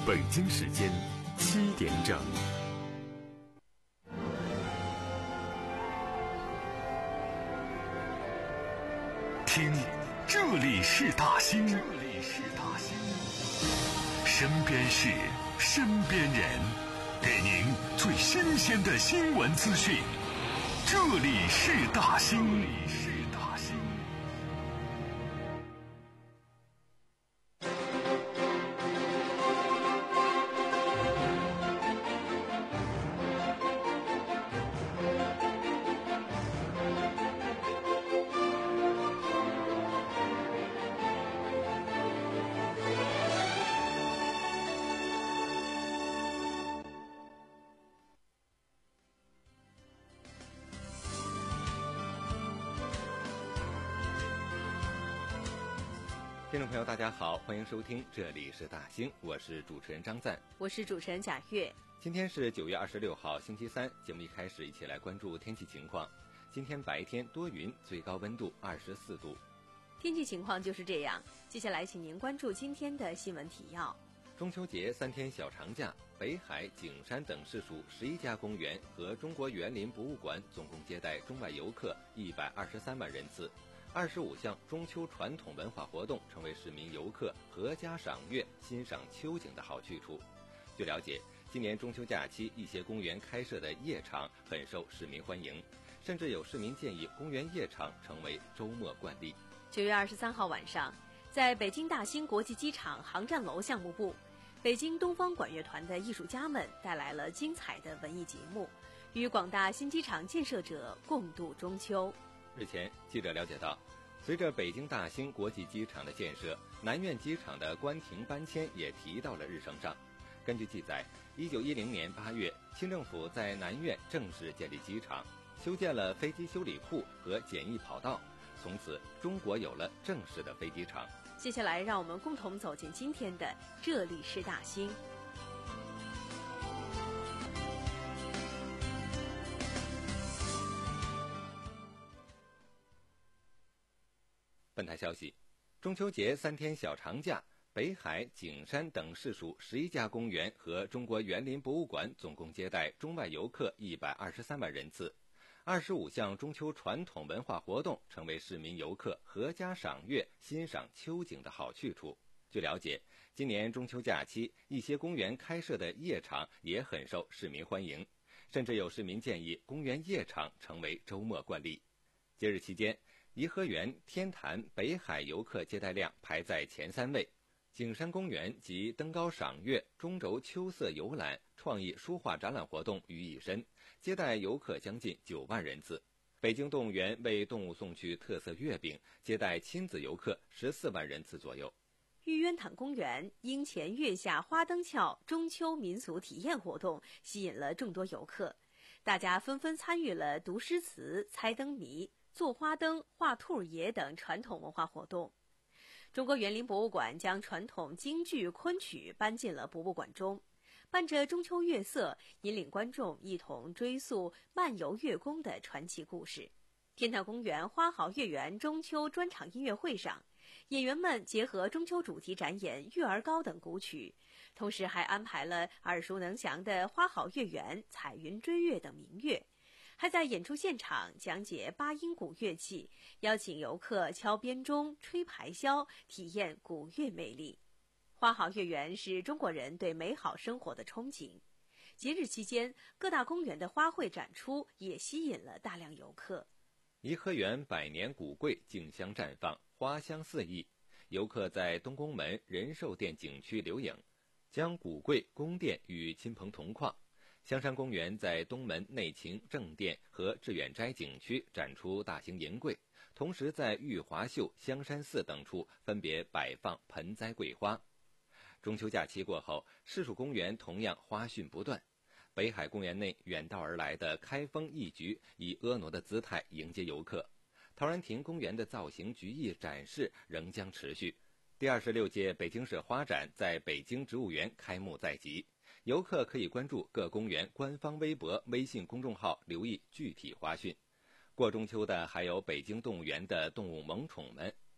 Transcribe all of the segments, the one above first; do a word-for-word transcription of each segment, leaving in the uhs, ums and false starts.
北京时间七点整。听，这里是大兴，这里是大兴，身边事，身边人，给您最新鲜的新闻资讯。这里是大兴，这里是大兴。 听众朋友大家好，欢迎收听这里是大兴，我是主持人张赞， 我是主持人贾月。 今天是九月二十六号星期三，节目一开始一起来关注天气情况。今天白天多云，最高温度二十四度。 天气情况就是这样，接下来请您关注今天的新闻提要。 中秋节三天小长假，北海、景山等市属十一家公园和中国园林博物馆总共接待中外游客一百二十三万人次。二十五项中秋传统文化活动成为市民游客阖家赏月、欣赏秋景的好去处。据了解，今年中秋假期一些公园开设的夜场很受市民欢迎，甚至有市民建议公园夜场成为周末惯例。 九月二十三号晚上，在北京大兴国际机场航站楼项目部，北京东方管乐团的艺术家们带来了精彩的文艺节目，与广大新机场建设者共度中秋。 日前，记者了解到，随着北京大兴国际机场的建设，南苑机场的关停搬迁也提到了日程上。根据记载，一九一零年八月，清政府在南苑正式建立机场，修建了飞机修理库和简易跑道，从此中国有了正式的飞机场。 接下来，让我们共同走进今天的这里是大兴。 本台消息，中秋节三天小长假，北海、景山等市属十一家公园和中国园林博物馆总共接待中外游客一百二十三万人次。二十五项中秋传统文化活动成为市民游客阖家赏月、欣赏秋景的好去处。据了解，今年中秋假期一些公园开设的夜场也很受市民欢迎，甚至有市民建议公园夜场成为周末惯例。节日期间，颐和园、天坛、北海游客接待量排在前三位，景山公园及登高赏月、中轴秋色游览、创意书画展览活动于一身，接待游客将近九万人次。北京动物园为动物送去特色月饼，接待亲子游客十四万人次左右。 玉渊潭公园樱前月下花灯桥中秋民俗体验活动吸引了众多游客，大家纷纷参与了读诗词、猜灯谜、做花灯、画兔爷等传统文化活动。中国园林博物馆将传统京剧昆曲搬进了博物馆中，伴着中秋月色，引领观众一同追溯漫游月宫的传奇故事。天坛公园花好月圆中秋专场音乐会上，演员们结合中秋主题展演《月儿高》等古曲，同时还安排了耳熟能详的《花好月圆》、《彩云追月》等民乐，还在演出现场讲解八音古乐器，邀请游客敲编钟、吹排箫，体验古乐魅力。花好月圆是中国人对美好生活的憧憬。节日期间，各大公园的花卉展出也吸引了大量游客。 颐和园百年古桂竞相绽放，花香四溢，游客在东宫门仁寿殿景区留影，将古桂宫殿与亲朋同框。香山公园在东门内勤正殿和致远斋景区展出大型银桂，同时在玉华秀、香山寺等处分别摆放盆栽桂花。中秋假期过后，市属公园同样花讯不断。北海公园内远道而来的开封艺菊以婀娜的姿态迎接游客，陶然亭公园的造型菊艺展示仍将持续。第二十六届北京市花展在北京植物园开幕在即，游客可以关注各公园官方微博、微信公众号，留意具体花讯。过中秋的还有北京动物园的动物萌宠们，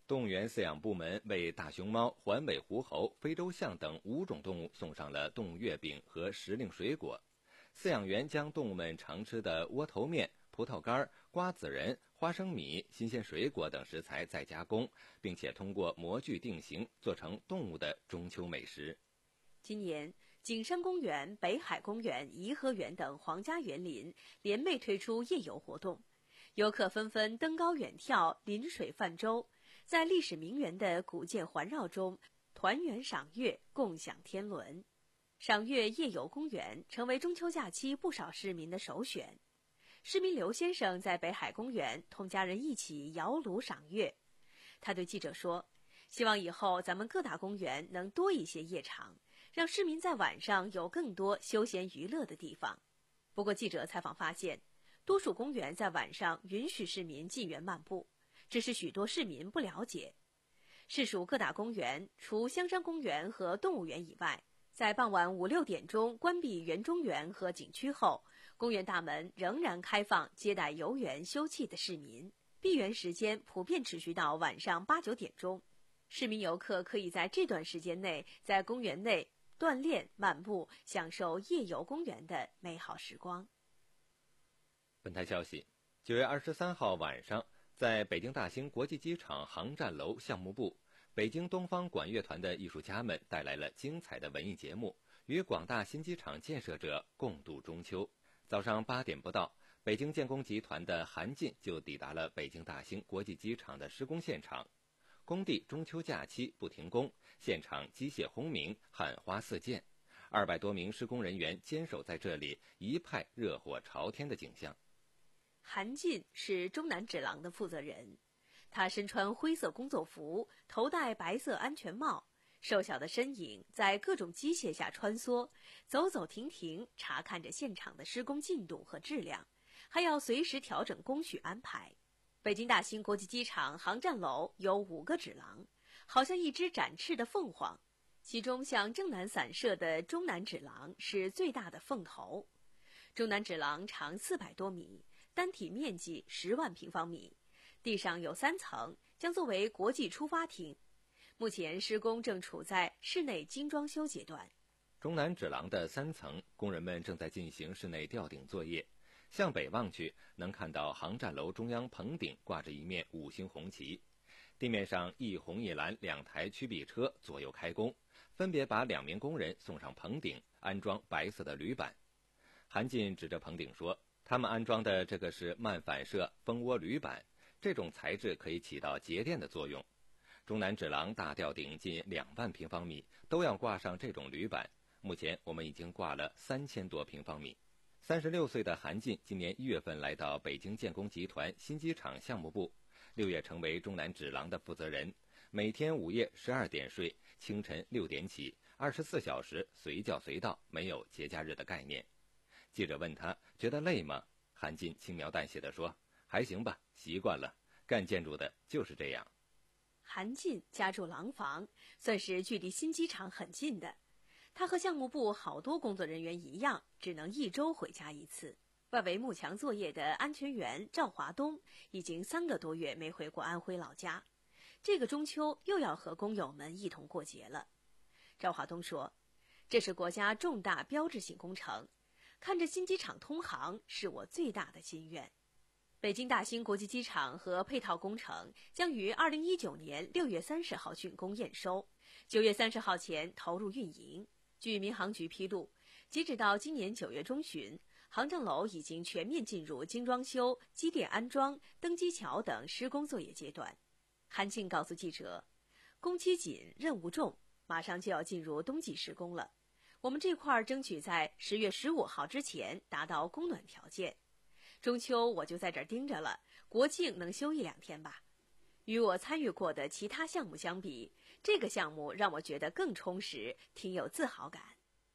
动物园饲养部门为大熊猫、环尾狐猴、非洲象等五种动物送上了动物月饼和时令水果。饲养员将动物们常吃的窝头面、葡萄干、瓜子仁、花生米、新鲜水果等食材再加工，并且通过模具定型，做成动物的中秋美食。 今年，景山公园、北海公园、颐和园等皇家园林联袂推出夜游活动，游客纷纷登高远眺、临水泛舟，在历史名园的古建环绕中团圆赏月，共享天伦。赏月夜游公园成为中秋假期不少市民的首选。市民刘先生在北海公园同家人一起摇橹赏月。他对记者说，希望以后咱们各大公园能多一些夜场，让市民在晚上有更多休闲娱乐的地方。不过记者采访发现，多数公园在晚上允许市民进园漫步，只是许多市民不了解。市属各大公园除香山公园和动物园以外，在傍晚五六点钟关闭园中园和景区后，公园大门仍然开放接待游园休憩的市民，闭园时间普遍持续到晚上八九点钟。市民游客可以在这段时间内在公园内锻炼、漫步，享受夜游公园的美好时光。 本台消息，九月二十三号晚上，在北京大兴国际机场航站楼项目部，北京东方管乐团的艺术家们带来了精彩的文艺节目，与广大新机场建设者共度中秋。早上八点不到，北京建工集团的韩进就抵达了北京大兴国际机场的施工现场。工地中秋假期不停工，现场机械轰鸣，焊花四溅，二百多名施工人员坚守在这里，一派热火朝天的景象。 韩进是中南纸廊的负责人，他身穿灰色工作服，头戴白色安全帽，瘦小的身影在各种机械下穿梭，走走停停，查看着现场的施工进度和质量，还要随时调整工序安排。北京大兴国际机场航站楼有五个纸廊，好像一只展翅的凤凰，其中向正南散射的中南纸廊是最大的凤头。中南纸廊长四百多米，单体面积十万平方米，地上有三层，将作为国际出发厅。目前施工正处在室内精装修阶段。 中南纸廊的三层，工人们正在进行室内吊顶作业。向北望去，能看到航站楼中央棚顶挂着一面五星红旗，地面上一红一蓝两台曲臂车左右开工，分别把两名工人送上棚顶，安装白色的铝板。韩进指着棚顶说，他们安装的这个是慢反射蜂窝铝板，这种材质可以起到节电的作用。中南纸廊大吊顶近两万平方米，都要挂上这种铝板，目前我们已经挂了三千多平方米。三十六岁的韩进今年一月份来到北京建工集团新机场项目部，六月成为中南纸廊的负责人，每天午夜十二点睡，清晨六点起，二十四小时随叫随到，没有节假日的概念。记者问他觉得累吗？韩进轻描淡写地说，还行吧，习惯了，干建筑的就是这样。 韩进家住廊坊，算是距离新机场很近的。他和项目部好多工作人员一样，只能一周回家一次。外围幕墙作业的安全员赵华东已经三个多月没回过安徽老家，这个中秋又要和工友们一同过节了。赵华东说，这是国家重大标志性工程，看着新机场通航是我最大的心愿。北京大兴国际机场和配套工程将于二零一九年六月三十号竣工验收，九月三十号前投入运营。据民航局披露，截止到今年九月中旬，航站楼已经全面进入精装修、机电安装、登机桥等施工作业阶段。韩进告诉记者，工期紧，任务重，马上就要进入冬季施工了。我们这块儿争取在十月十五号之前达到供暖条件。中秋我就在这儿盯着了，国庆能休一两天吧。与我参与过的其他项目相比，这个项目让我觉得更充实，挺有自豪感。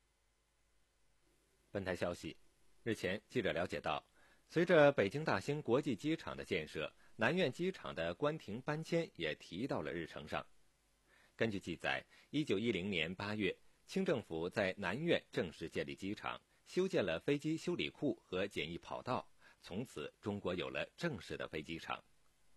本台消息，日前记者了解到，随着北京大兴国际机场的建设，南苑机场的关停搬迁也提到了日程上。根据记载，一九一零年八月，清政府在南苑正式建立机场，修建了飞机修理库和简易跑道，从此中国有了正式的飞机场。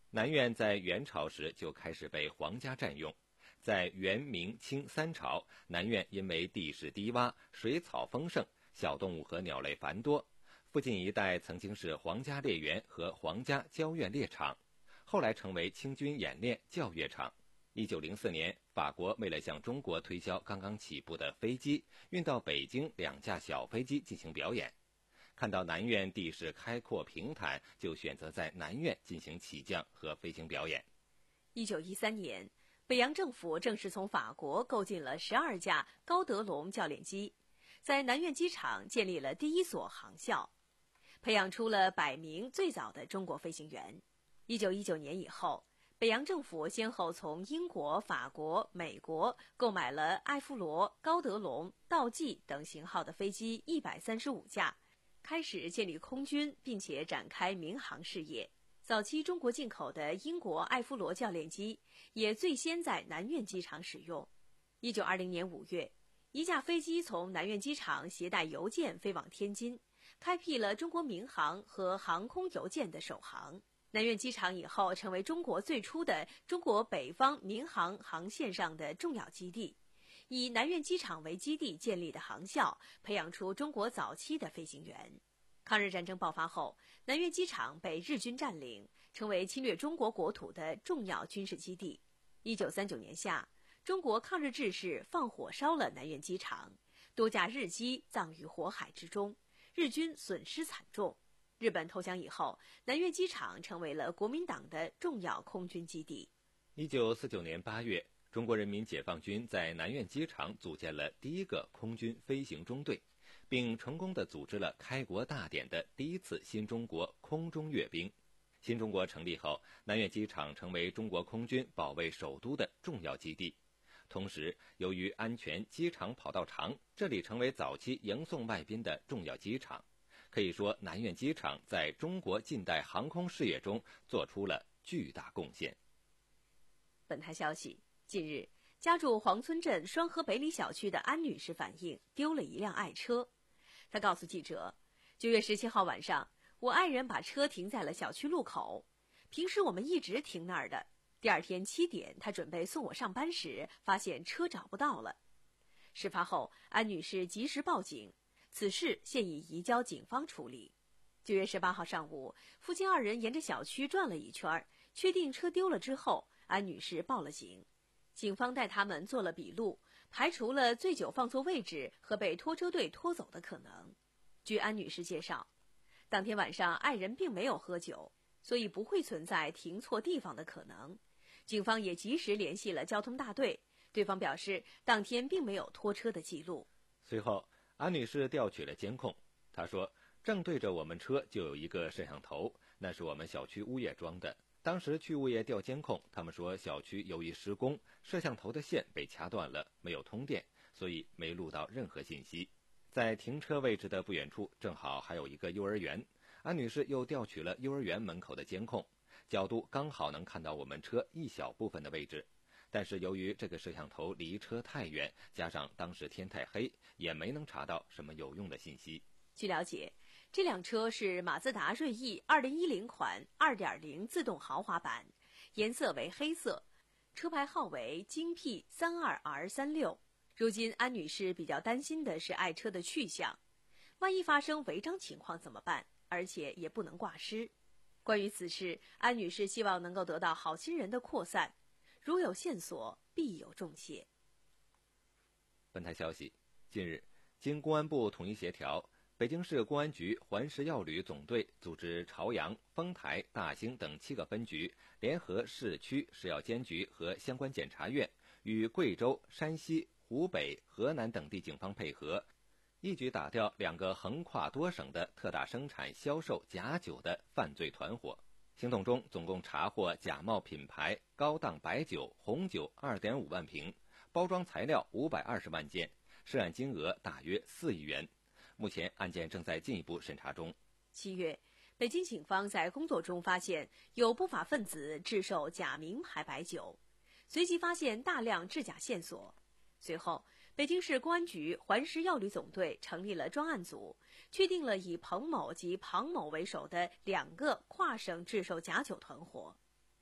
南苑在元朝时就开始被皇家占用，在元、明、清三朝，南苑因为地势低洼、水草丰盛，小动物和鸟类繁多，附近一带曾经是皇家猎园和皇家交院猎场，后来成为清军演练教阅场。一九零四年，法国为了向中国推销刚刚起步的飞机，运到北京两架小飞机进行表演。看到南苑地势开阔平坦，就选择在南苑进行起降和飞行表演。 一九一三年，北洋政府正式从法国购进了十二架高德龙教练机，在南苑机场建立了第一所航校，培养出了百名最早的中国飞行员。一九一九年以后，北洋政府先后从英国、法国、美国购买了艾夫罗、高德龙、道济等型号的飞机一百三十五架，开始建立空军，并且展开民航事业。早期中国进口的英国艾夫罗教练机也最先在南苑机场使用。一九二零年五月，一架飞机从南苑机场携带邮件飞往天津，开辟了中国民航和航空邮件的首航。南苑机场以后成为中国最初的中国北方民航航线上的重要基地。以南苑机场为基地建立的航校，培养出中国早期的飞行员。抗日战争爆发后，南苑机场被日军占领，成为侵略中国国土的重要军事基地。一九三九年夏，中国抗日志士放火烧了南苑机场，多架日机葬于火海之中，日军损失惨重。日本投降以后，南苑机场成为了国民党的重要空军基地。 一九四九年八月，中国人民解放军在南苑机场组建了第一个空军飞行中队，并成功地组织了开国大典的第一次新中国空中阅兵。新中国成立后，南苑机场成为中国空军保卫首都的重要基地。同时，由于安全机场跑道长，这里成为早期迎送外宾的重要机场。可以说，南苑机场在中国近代航空事业中做出了巨大贡献。 本台消息，近日，家住黄村镇双河北里小区的安女士反映丢了一辆爱车。她告诉记者，九月十七号晚上，我爱人把车停在了小区路口，平时我们一直停那儿的。第二天七点，他准备送我上班时，发现车找不到了。事发后，安女士及时报警，此事现已移交警方处理。九月十八号上午，夫妻二人沿着小区转了一圈，确定车丢了之后，安女士报了警。警方带他们做了笔录，排除了醉酒放错位置和被拖车队拖走的可能。据安女士介绍，当天晚上爱人并没有喝酒，所以不会存在停错地方的可能。警方也及时联系了交通大队，对方表示当天并没有拖车的记录。 随后，安女士调取了监控，她说，正对着我们车就有一个摄像头，那是我们小区物业装的。当时去物业调监控，他们说小区由于施工，摄像头的线被掐断了，没有通电，所以没录到任何信息。在停车位置的不远处，正好还有一个幼儿园。安女士又调取了幼儿园门口的监控，角度刚好能看到我们车一小部分的位置。但是由于这个摄像头离车太远，加上当时天太黑，也没能查到什么有用的信息。 据了解，这辆车是马自达锐意二零一零款 二点零 自动豪华版，颜色为黑色，车牌号为京 P 三二 R 三六。如今安女士比较担心的是爱车的去向，万一发生违章情况怎么办？而且也不能挂失。关于此事，安女士希望能够得到好心人的扩散，如有线索，必有重谢。 本台消息，近日，经公安部统一协调，北京市公安局环食药旅总队组织朝阳、丰台、大兴等七个分局，联合市区食药监局和相关检察院，与贵州、山西、湖北、河南等地警方配合，一举打掉两个横跨多省的特大生产销售假酒的犯罪团伙。行动中，总共查获假冒品牌高档白酒、红酒 二点五万瓶，包装材料五百二十万件，涉案金额大约四亿元。目前案件正在进一步审查中。 七月，北京警方在工作中发现有不法分子制售假名牌白酒，随即发现大量制假线索。随后，北京市公安局环食药旅总队成立了专案组，确定了以彭某及庞某为首的两个跨省制售假酒团伙。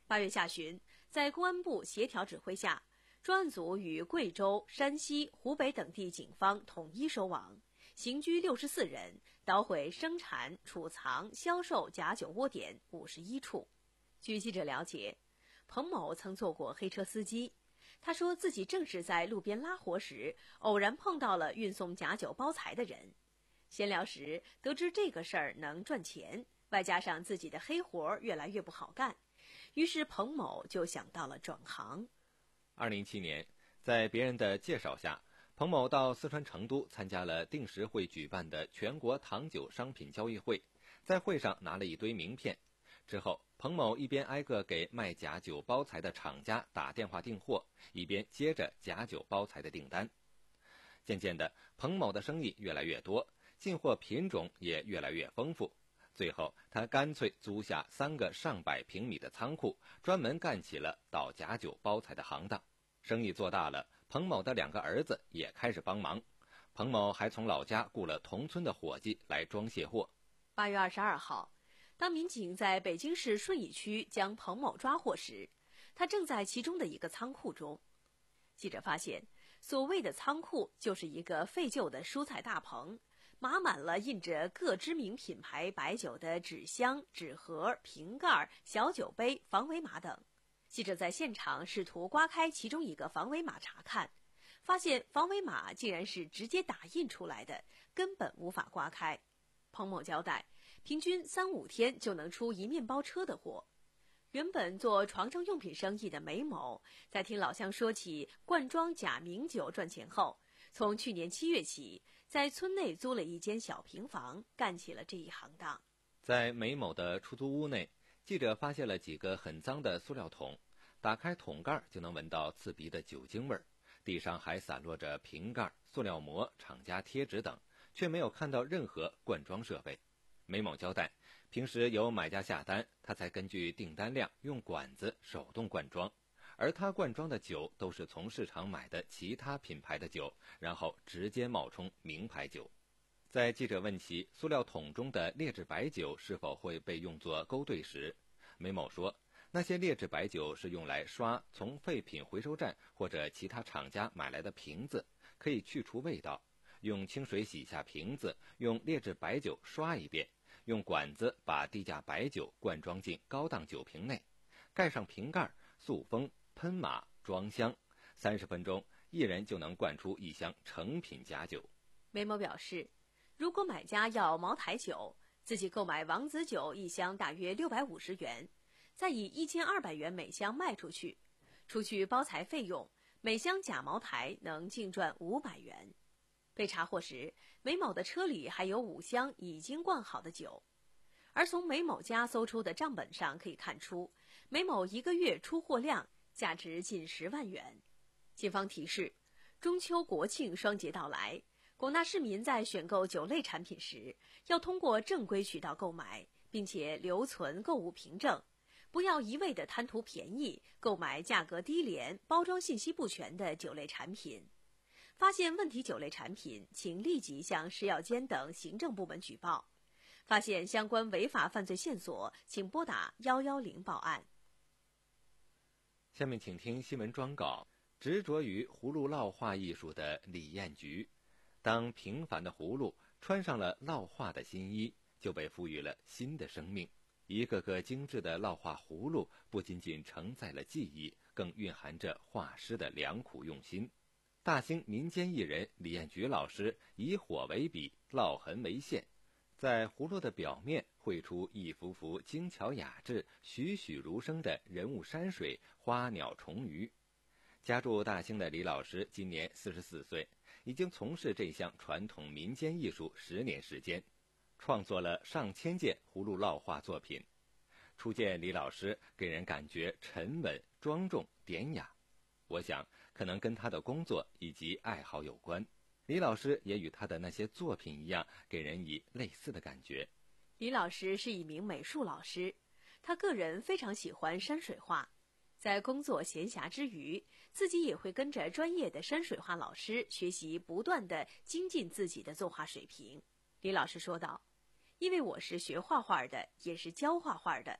八月下旬，在公安部协调指挥下，专案组与贵州、山西、湖北等地警方统一收网，刑拘六十四人，捣毁生产、储藏、销售假酒窝点五十一处。据记者了解，彭某曾做过黑车司机，他说自己正是在路边拉活时，偶然碰到了运送假酒包材的人。闲聊时得知这个事儿能赚钱，外加上自己的黑活越来越不好干，于是彭某就想到了转行。 二零一七年，在别人的介绍下，彭某到四川成都参加了定时会举办的全国糖酒商品交易会，在会上拿了一堆名片。之后，彭某一边挨个给卖假酒包材的厂家打电话订货，一边接着假酒包材的订单。渐渐的，彭某的生意越来越多，进货品种也越来越丰富。最后，他干脆租下三个上百平米的仓库，专门干起了倒假酒包材的行当。生意做大了，彭某的两个儿子也开始帮忙。彭某还从老家雇了同村的伙计来装卸货。 八月二十二号，当民警在北京市顺义区将彭某抓获时，他正在其中的一个仓库中。记者发现，所谓的仓库就是一个废旧的蔬菜大棚，码满了印着各知名品牌白酒的纸箱、纸盒、瓶盖、小酒杯、防伪码等。记者在现场试图刮开其中一个防伪码查看，发现防伪码竟然是直接打印出来的，根本无法刮开。彭某交代，平均三五天就能出一面包车的货。原本做床上用品生意的梅某，在听老乡说起灌装假名酒赚钱后，从去年七月起，在村内租了一间小平房，干起了这一行当。 在梅某的出租屋内，记者发现了几个很脏的塑料桶，打开桶盖就能闻到刺鼻的酒精味儿，地上还散落着瓶盖、塑料膜、厂家贴纸等，却没有看到任何灌装设备。梅某交代，平时有买家下单，他才根据订单量用管子手动灌装，而他灌装的酒都是从市场买的其他品牌的酒，然后直接冒充名牌酒。在记者问其塑料桶中的劣质白酒是否会被用作勾兑时，梅某说，那些劣质白酒是用来刷从废品回收站或者其他厂家买来的瓶子，可以去除味道，用清水洗下瓶子，用劣质白酒刷一遍，用管子把低价白酒灌装进高档酒瓶内，盖上瓶盖，塑封、喷码、装箱，三十分钟，一人就能灌出一箱成品假酒。 梅某表示，如果买家要茅台酒，自己购买王子酒一箱大约六百五十元，再以一千二百元每箱卖出去，除去包材费用，每箱假茅台能净赚五百元。被查获时，梅某的车里还有五箱已经灌好的酒，而从梅某家搜出的账本上可以看出，梅某一个月出货量价值近十万元。警方提示，中秋国庆双节到来，广大市民在选购酒类产品时，要通过正规渠道购买，并且留存购物凭证，不要一味地贪图便宜，购买价格低廉、包装信息不全的酒类产品。发现问题酒类产品，请立即向食药监等行政部门举报。发现相关违法犯罪线索，请拨打一一零报案。 下面请听新闻专稿。执着于葫芦烙画艺术的李艳菊，当平凡的葫芦穿上了烙画的新衣，就被赋予了新的生命。一个个精致的烙画葫芦，不仅仅承载了技艺，更蕴含着画师的良苦用心。大兴民间艺人李艳菊老师以火为笔，烙痕为线，在葫芦的表面绘出一幅幅精巧雅致、栩栩如生的人物山水、花鸟虫鱼。家住大兴的李老师今年四十四岁，已经从事这项传统民间艺术十年时间，创作了上千件葫芦烙画作品。初见李老师，给人感觉沉稳、庄重、典雅。我想，可能跟他的工作以及爱好有关。李老师也与他的那些作品一样，给人以类似的感觉。 李老师是一名美术老师，他个人非常喜欢山水画，在工作闲暇之余，自己也会跟着专业的山水画老师学习，不断地精进自己的作画水平。李老师说道，因为我是学画画的，也是教画画的，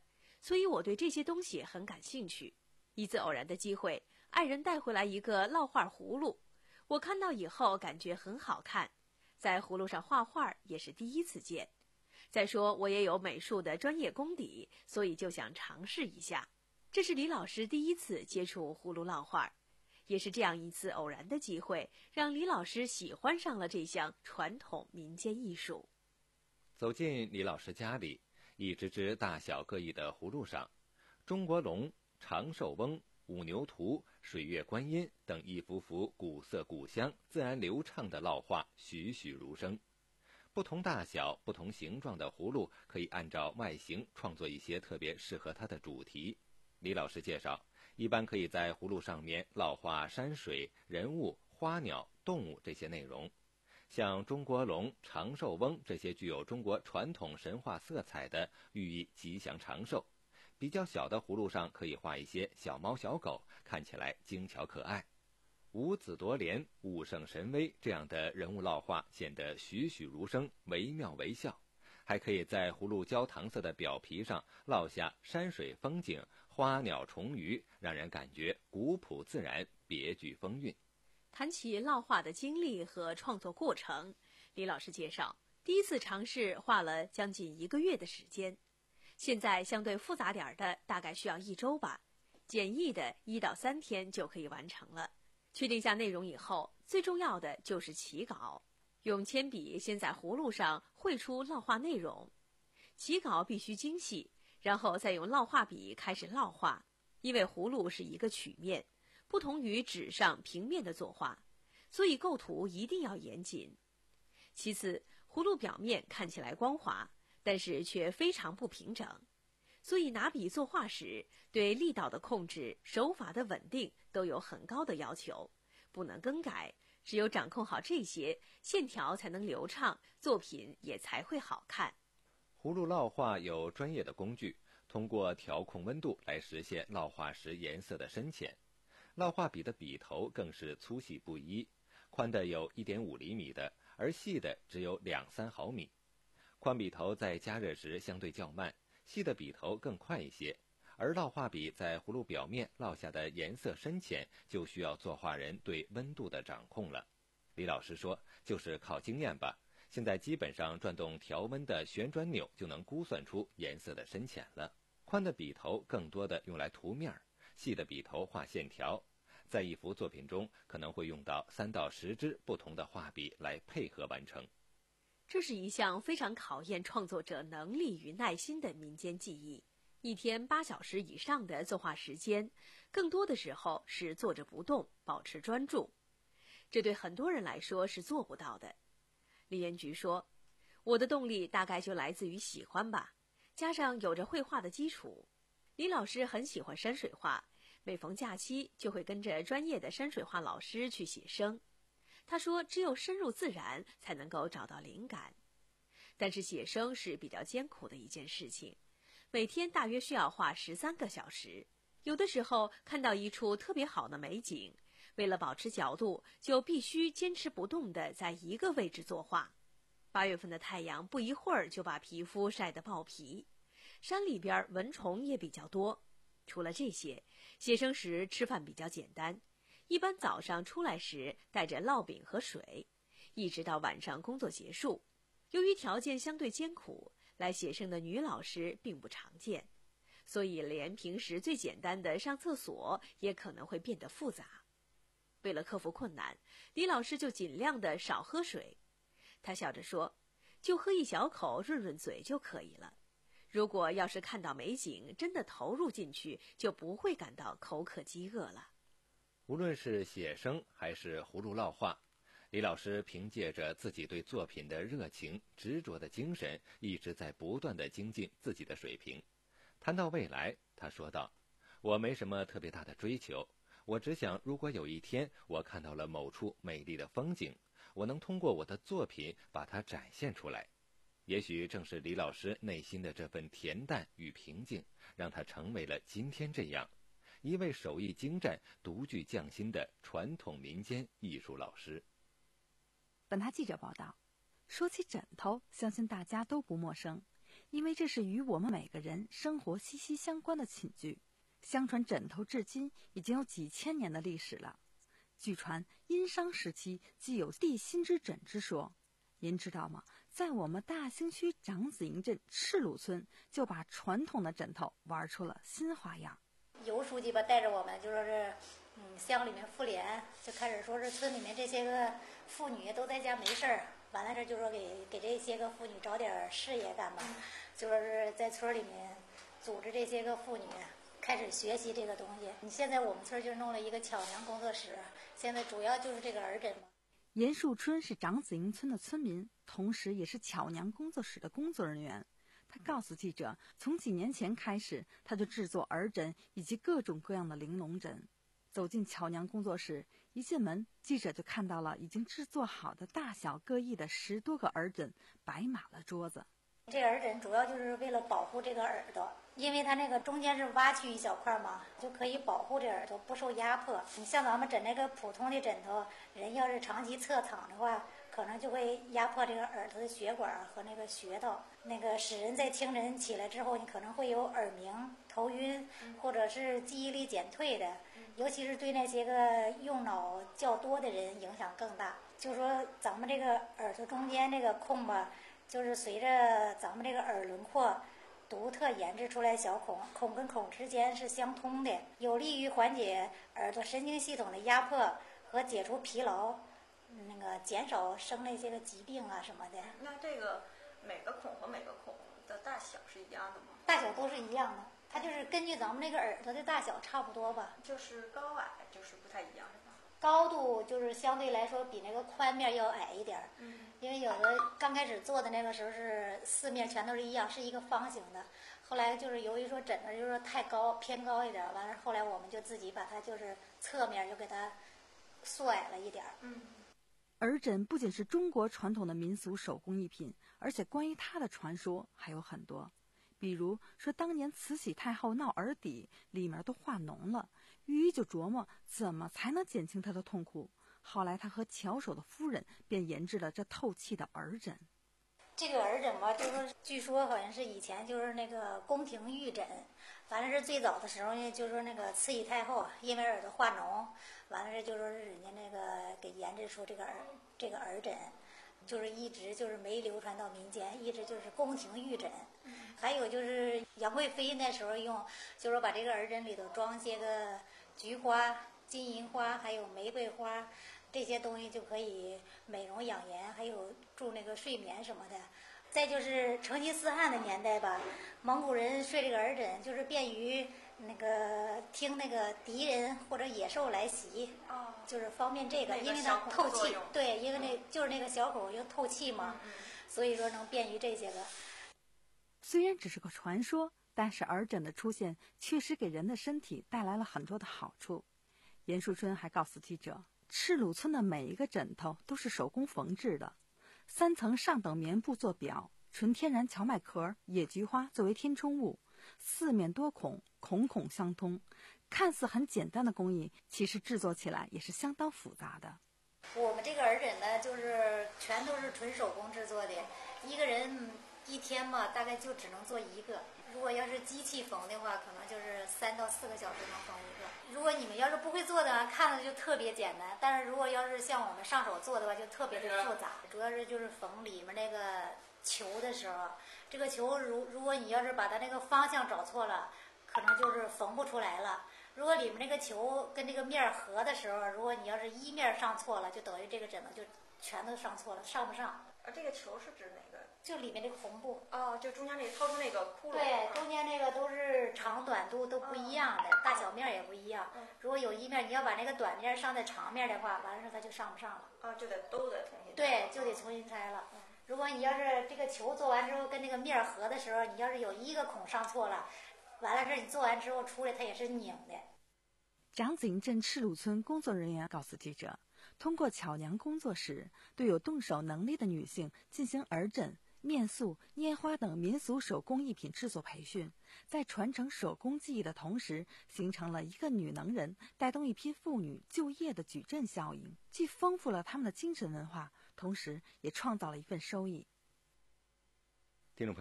所以我对这些东西很感兴趣。一次偶然的机会，爱人带回来一个烙画葫芦，我看到以后感觉很好看，在葫芦上画画也是第一次见。再说我也有美术的专业功底，所以就想尝试一下。这是李老师第一次接触葫芦烙画，也是这样一次偶然的机会，让李老师喜欢上了这项传统民间艺术。 走进李老师家里，一只只大小各异的葫芦上，中国龙、长寿翁、五牛图、水月观音等一幅幅古色古香、自然流畅的烙画栩栩如生。不同大小、不同形状的葫芦可以按照外形创作一些特别适合它的主题。李老师介绍，一般可以在葫芦上面烙画山水、人物、花鸟、动物这些内容。像中国龙、长寿翁这些具有中国传统神话色彩的，寓意吉祥长寿。比较小的葫芦上可以画一些小猫小狗，看起来精巧可爱。五子夺莲、武圣神威这样的人物烙画显得栩栩如生，惟妙惟肖。还可以在葫芦焦糖色的表皮上烙下山水风景、花鸟虫鱼，让人感觉古朴自然，别具风韵。 谈起烙画的经历和创作过程，李老师介绍，第一次尝试画了将近一个月的时间，现在相对复杂点的大概需要一周吧，简易的一到三天就可以完成了。确定下内容以后，最重要的就是起稿，用铅笔先在葫芦上绘出烙画内容，起稿必须精细，然后再用烙画笔开始烙画。因为葫芦是一个曲面，不同于纸上平面的作画，所以构图一定要严谨。其次，葫芦表面看起来光滑，但是却非常不平整，所以拿笔作画时，对力道的控制、手法的稳定都有很高的要求，不能更改。只有掌控好这些，线条才能流畅，作品也才会好看。 葫芦烙画有专业的工具，通过调控温度来实现烙画时颜色的深浅。烙画笔的笔头更是粗细不一，宽的有 一点五厘米的，而细的只有两三毫米。宽笔头在加热时相对较慢，细的笔头更快一些。而烙画笔在葫芦表面烙下的颜色深浅，就需要作画人对温度的掌控了。李老师说，就是靠经验吧，现在基本上转动调温的旋转钮就能估算出颜色的深浅了。宽的笔头更多的用来涂面，细的笔头画线条。在一幅作品中，可能会用到三到十支不同的画笔来配合完成。 这是一项非常考验创作者能力与耐心的民间技艺。一天八小时以上的作画时间，更多的时候是坐着不动，保持专注。这对很多人来说是做不到的。李元菊说，我的动力大概就来自于喜欢吧，加上有着绘画的基础。李老师很喜欢山水画，每逢假期就会跟着专业的山水画老师去写生。他说，只有深入自然才能够找到灵感。但是写生是比较艰苦的一件事情，每天大约需要画十三个小时。有的时候看到一处特别好的美景，为了保持角度，就必须坚持不动地在一个位置作画。八月份的太阳不一会儿就把皮肤晒得爆皮，山里边蚊虫也比较多。除了这些，写生时吃饭比较简单，一般早上出来时带着烙饼和水，一直到晚上工作结束。由于条件相对艰苦，来写生的女老师并不常见，所以连平时最简单的上厕所也可能会变得复杂。为了克服困难，李老师就尽量的少喝水。他笑着说，就喝一小口润润嘴就可以了。如果要是看到美景，真的投入进去，就不会感到口渴饥饿了。 无论是写生还是葫芦烙画，李老师凭借着自己对作品的热情、执着的精神，一直在不断地精进自己的水平。谈到未来，他说道，我没什么特别大的追求，我只想如果有一天我看到了某处美丽的风景，我能通过我的作品把它展现出来。也许正是李老师内心的这份恬淡与平静，让他成为了今天这样一位手艺精湛、独具匠心的传统民间艺术老师。 本台记者报道，说起枕头，相信大家都不陌生。 因为这是与我们每个人生活息息相关的寝具。相传枕头至今已经有几千年的历史了。据传殷商时期既有地心之枕之说。您知道吗？在我们大兴区长子营镇赤鲁村，就把传统的枕头玩出了新花样。 尤书记吧带着我们就说是嗯乡里面妇联就开始说是村里面这些个妇女都在家没事儿，完了这就说给给这些个妇女找点事业干嘛，就说是在村里面组织这些个妇女开始学习这个东西。你现在我们村就弄了一个巧娘工作室，现在主要就是这个儿枕嘛。 严树春是长子营村的村民，同时也是巧娘工作室的工作人员。他告诉记者，从几年前开始，他就制作儿枕以及各种各样的玲珑枕。走进巧娘工作室，一进门，记者就看到了已经制作好的大小各异的十多个儿枕摆满了桌子。 这耳枕主要就是为了保护这个耳朵，因为它那个中间是挖去一小块嘛，就可以保护这耳朵不受压迫。你像咱们枕那个普通的枕头，人要是长期侧躺的话，可能就会压迫这个耳朵的血管和那个穴道，那个使人在清晨起来之后，你可能会有耳鸣、头晕，或者是记忆力减退的，尤其是对那些个用脑较多的人影响更大。就说咱们这个耳朵中间这个空吧，就是随着咱们这个耳轮廓独特研制出来小孔，孔跟孔之间是相通的，有利于缓解耳朵神经系统的压迫和解除疲劳，那个减少生那些个疾病啊什么的。 那这个每个孔和每个孔的大小是一样的吗？ 大小都是一样的，它就是根据咱们那个耳朵的大小差不多吧。 就是高矮就是不太一样是吧？ 高度就是相对来说比那个宽面要矮一点， 嗯， 因为有的刚开始做的那个时候是四面全都是一样，是一个方形的。后来就是由于说枕头就是说太高偏高一点，完了后来我们就自己把它就是侧面就给它缩矮了一点。 嗯， 耳枕不仅是中国传统的民俗手工艺品，而且关于它的传说还有很多。比如说当年慈禧太后闹耳底，里面都化脓了，御医就琢磨怎么才能减轻她的痛苦。后来他和巧手的夫人便研制了这透气的耳枕。 这个耳枕吧，就是据说好像是以前就是那个宫廷御枕，完了是最早的时候呢，就说那个慈禧太后因为耳朵化脓，完了是就说是人家那个给研制出这个耳这个耳枕，就是一直就是没流传到民间，一直就是宫廷御枕。还有就是杨贵妃那时候用，就说把这个耳枕里头装些个菊花、金银花，还有玫瑰花。这些东西就可以美容养颜，还有助那个睡眠什么的。再就是成吉思汗的年代吧，蒙古人睡这个耳枕，就是便于那个听那个敌人或者野兽来袭， 哦， 就是方便这个， 那个因为它透气，对，因为那、 嗯、 就是那个小口就透气嘛， 嗯嗯， 所以说能便于这些个。 虽然只是个传说，但是耳枕的出现确实给人的身体带来了很多的好处。严树春还告诉记者，赤鲁村的每一个枕头都是手工缝制的，三层上等棉布做表，纯天然荞麦壳、野菊花作为填充物，四面多孔，孔孔相通。看似很简单的工艺，其实制作起来也是相当复杂的。 我们这个耳枕呢，就是全都是纯手工制作的，一个人一天嘛，大概就只能做一个。如果要是机器缝的话，可能就是三到四个小时能缝一个。如果你们要是不会做的话，看着就特别简单，但是如果要是像我们上手做的话，就特别的复杂。主要是就是缝里面那个球的时候，这个球如如果你要是把它那个方向找错了，可能就是缝不出来了。如果里面那个球跟这个面合的时候，如果你要是一面上错了，就等于这个枕头就全都上错了，上不上。 而这个球是指哪个？ 就里面这个红布。 哦，就中间那个掏出那个窟窿。 对，中间那个都是长短度都不一样的，哦、大小面也不一样。嗯、如果有一面你要把那个短面上在长面的话，完了它就上不上了。 啊、哦，就得都得重新。 对，就得重新拆了。嗯、如果你要是这个球做完之后跟那个面合的时候，你要是有一个孔上错了，完了这你做完之后出来它也是拧的。 长子营镇赤鲁村工作人员告诉记者，通过巧娘工作室，对有动手能力的女性进行耳枕、面塑、拈花等民俗手工艺品制作培训，在传承手工技艺的同时，形成了一个女能人带动一批妇女就业的矩阵效应，既丰富了她们的精神文化，同时也创造了一份收益。 听众朋友，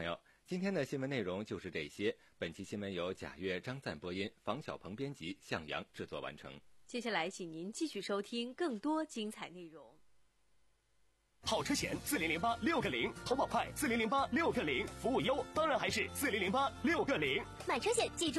今天的新闻内容就是这些。本期新闻由贾月、张赞播音，房小鹏编辑，向阳制作完成。 接下来，请您继续收听更多精彩内容。 跑车险四零零八六个零，投保快四零零八六个零，服务优当然还是四零零八六个零。 买车险记住。